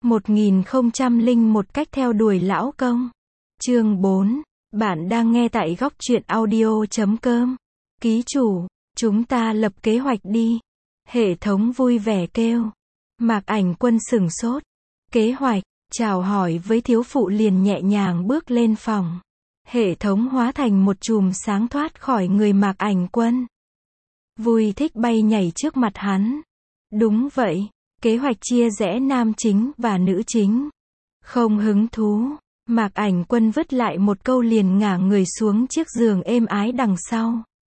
1001 cách theo đuổi lão công. Chương 4. Bạn đang nghe tại góc truyện audio.com. Ký chủ, chúng ta lập kế hoạch đi. Hệ thống vui vẻ kêu. Mạc Ảnh Quân sửng sốt. Kế hoạch, chào hỏi với thiếu phụ liền nhẹ nhàng bước lên phòng. Hệ thống hóa thành một chùm sáng thoát khỏi người Mạc Ảnh Quân. Vui thích bay nhảy trước mặt hắn. Đúng vậy, kế hoạch chia rẽ nam chính và nữ chính. Không hứng thú, Mạc Ảnh Quân vứt lại một câu liền ngả người xuống chiếc giường êm ái đằng sau.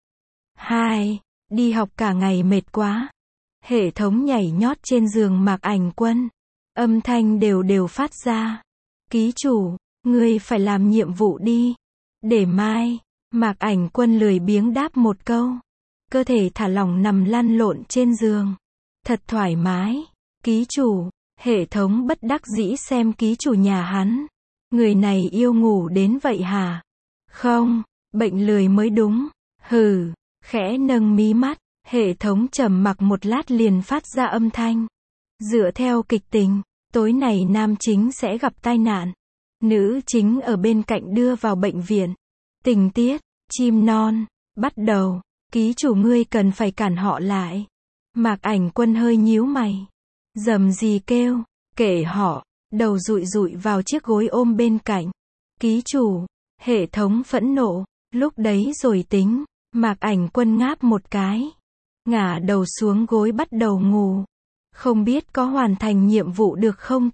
2. Đi học cả ngày mệt quá. Hệ thống nhảy nhót trên giường Mạc Ảnh Quân. Âm thanh đều đều phát ra. Ký chủ, ngươi phải làm nhiệm vụ đi. Để mai. Mạc Ảnh Quân lười biếng đáp một câu. Cơ thể thả lỏng nằm lăn lộn trên giường. Thật thoải mái. Ký chủ, hệ thống bất đắc dĩ xem ký chủ nhà hắn. Người này yêu ngủ đến vậy hả? Không, bệnh lười mới đúng. Hừ, khẽ nâng mí mắt, hệ thống trầm mặc một lát liền phát ra âm thanh. Dựa theo kịch tình, tối nay nam chính sẽ gặp tai nạn. Nữ chính ở bên cạnh đưa vào bệnh viện. Tình tiết, chim non, bắt đầu. Ký chủ ngươi cần phải cản họ lại. Mạc Ảnh Quân hơi nhíu mày. Dầm gì kêu, kể họ, đầu dụi dụi vào chiếc gối ôm bên cạnh. Ký chủ, hệ thống phẫn nộ, lúc đấy rồi tính. Mạc Ảnh Quân ngáp một cái. Ngả đầu xuống gối bắt đầu ngủ. Không biết có hoàn thành nhiệm vụ được không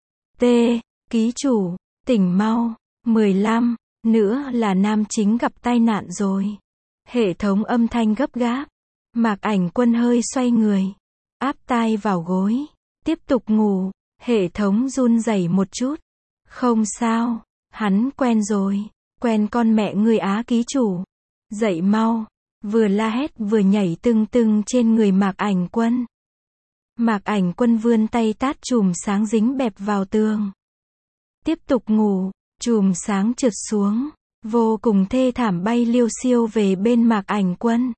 ký chủ, tỉnh mau. 15, nữa là nam chính gặp tai nạn rồi. Hệ thống âm thanh gấp gáp. Mạc Ảnh Quân hơi xoay người. Áp tai vào gối. Tiếp tục ngủ. Hệ thống run rẩy một chút. Không sao. Hắn quen rồi. Quen con mẹ ngươi á ký chủ. Dậy mau. Vừa la hét vừa nhảy tưng tưng trên người Mạc Ảnh Quân. Mạc Ảnh Quân vươn tay tát chùm sáng dính bẹp vào tường. Tiếp tục ngủ. Chùm sáng trượt xuống. Vô cùng thê thảm bay liêu xiêu về bên Mạc Ảnh Quân.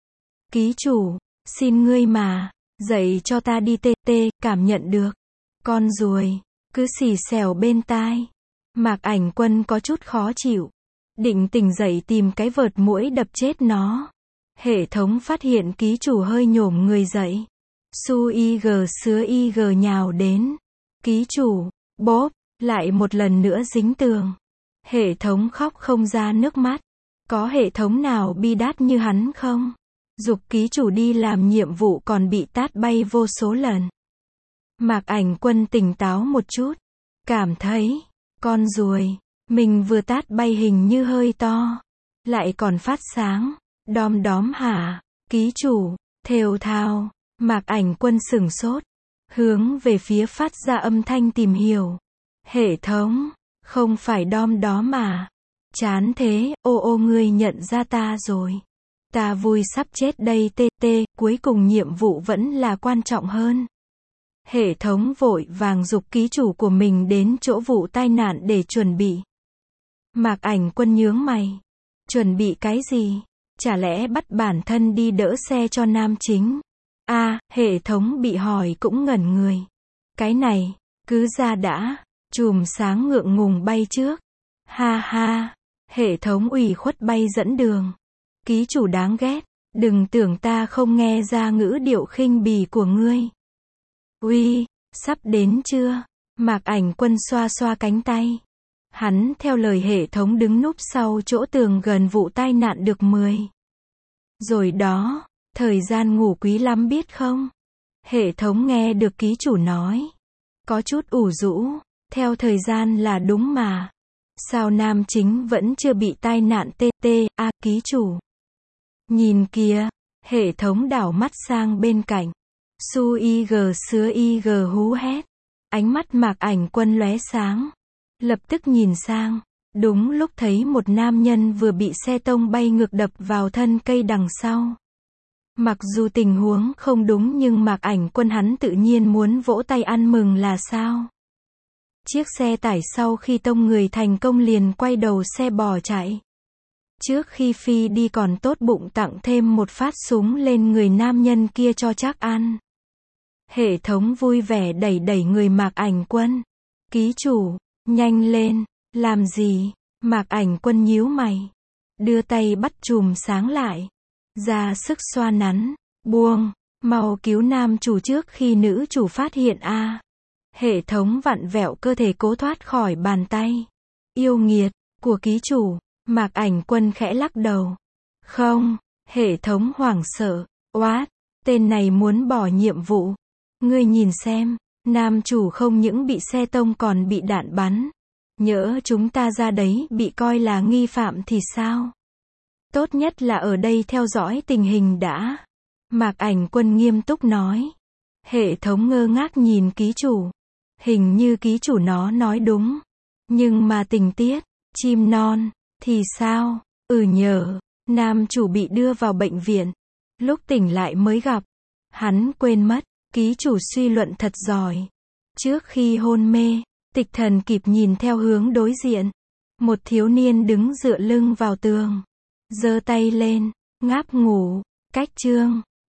Ký chủ, xin ngươi mà, dậy cho ta đi cảm nhận được. Con ruồi, cứ xì xèo bên tai. Mạc Ảnh Quân có chút khó chịu. Định tỉnh dậy tìm cái vợt muỗi đập chết nó. Hệ thống phát hiện ký chủ hơi nhổm người dậy. Su ig sứa ig nhào đến. Ký chủ, bóp, lại một lần nữa dính tường. Hệ thống khóc không ra nước mắt. Có hệ thống nào bi đát như hắn không? Giục ký chủ đi làm nhiệm vụ còn bị tát bay vô số lần. Mạc Ảnh Quân tỉnh táo một chút. Cảm thấy, con ruồi, mình vừa tát bay hình như hơi to. Lại còn phát sáng. Đom đóm hả? Ký chủ, thều thào. Mạc Ảnh Quân sửng sốt. Hướng về phía phát ra âm thanh tìm hiểu. Hệ thống, không phải đom đóm mà. Chán thế, ô ngươi nhận ra ta rồi. Ta vui sắp chết đây cuối cùng nhiệm vụ vẫn là quan trọng hơn. Hệ thống vội vàng giục ký chủ của mình đến chỗ vụ tai nạn để chuẩn bị. Mạc Ảnh Quân nhướng mày. Chuẩn bị cái gì? Chả lẽ bắt bản thân đi đỡ xe cho nam chính? Hệ thống bị hỏi cũng ngẩn người. Cái này, cứ ra đã. Chùm sáng ngượng ngùng bay trước. Ha ha, hệ thống ủy khuất bay dẫn đường. Ký chủ đáng ghét, đừng tưởng ta không nghe ra ngữ điệu khinh bỉ của ngươi. Uy, sắp đến chưa? Mạc Ảnh Quân xoa xoa cánh tay. Hắn theo lời hệ thống đứng núp sau chỗ tường gần vụ tai nạn được 10. Rồi đó, thời gian ngủ quý lắm biết không? Hệ thống nghe được ký chủ nói. Có chút ủ rũ, theo thời gian là đúng mà. Sao nam chính vẫn chưa bị tai nạn ký chủ? Nhìn kìa, hệ thống đảo mắt sang bên cạnh. Su ig sứa ig hú hét. Ánh mắt Mạc Ảnh Quân lóe sáng. Lập tức nhìn sang. Đúng lúc thấy một nam nhân vừa bị xe tông bay ngược đập vào thân cây đằng sau. Mặc dù tình huống không đúng nhưng Mạc Ảnh Quân hắn tự nhiên muốn vỗ tay ăn mừng là sao? Chiếc xe tải sau khi tông người thành công liền quay đầu xe bỏ chạy. Trước khi phi đi còn tốt bụng tặng thêm một phát súng lên người nam nhân kia cho chắc ăn. Hệ thống vui vẻ đẩy đẩy người Mạc Ảnh Quân. Ký chủ, nhanh lên, làm gì? Mạc Ảnh Quân nhíu mày. Đưa tay bắt chùm sáng lại. Ra sức xoa nắn. Buông, mau cứu nam chủ trước khi nữ chủ phát hiện a. Hệ thống vặn vẹo cơ thể cố thoát khỏi bàn tay. Yêu nghiệt, của ký chủ. Mạc Ảnh Quân khẽ lắc đầu. Không, hệ thống hoảng sợ. Oát, tên này muốn bỏ nhiệm vụ. Ngươi nhìn xem, nam chủ không những bị xe tông còn bị đạn bắn. Nhỡ chúng ta ra đấy bị coi là nghi phạm thì sao? Tốt nhất là ở đây theo dõi tình hình đã. Mạc Ảnh Quân nghiêm túc nói. Hệ thống ngơ ngác nhìn ký chủ. Hình như ký chủ nó nói đúng. Nhưng mà tình tiết, chim non, thì sao? Nhờ, nam chủ bị đưa vào bệnh viện. Lúc tỉnh lại mới gặp. Hắn quên mất, ký chủ suy luận thật giỏi. Trước khi hôn mê, Tịch Thần kịp nhìn theo hướng đối diện. Một thiếu niên đứng dựa lưng vào tường. Giơ tay lên, ngáp ngủ. Cách chương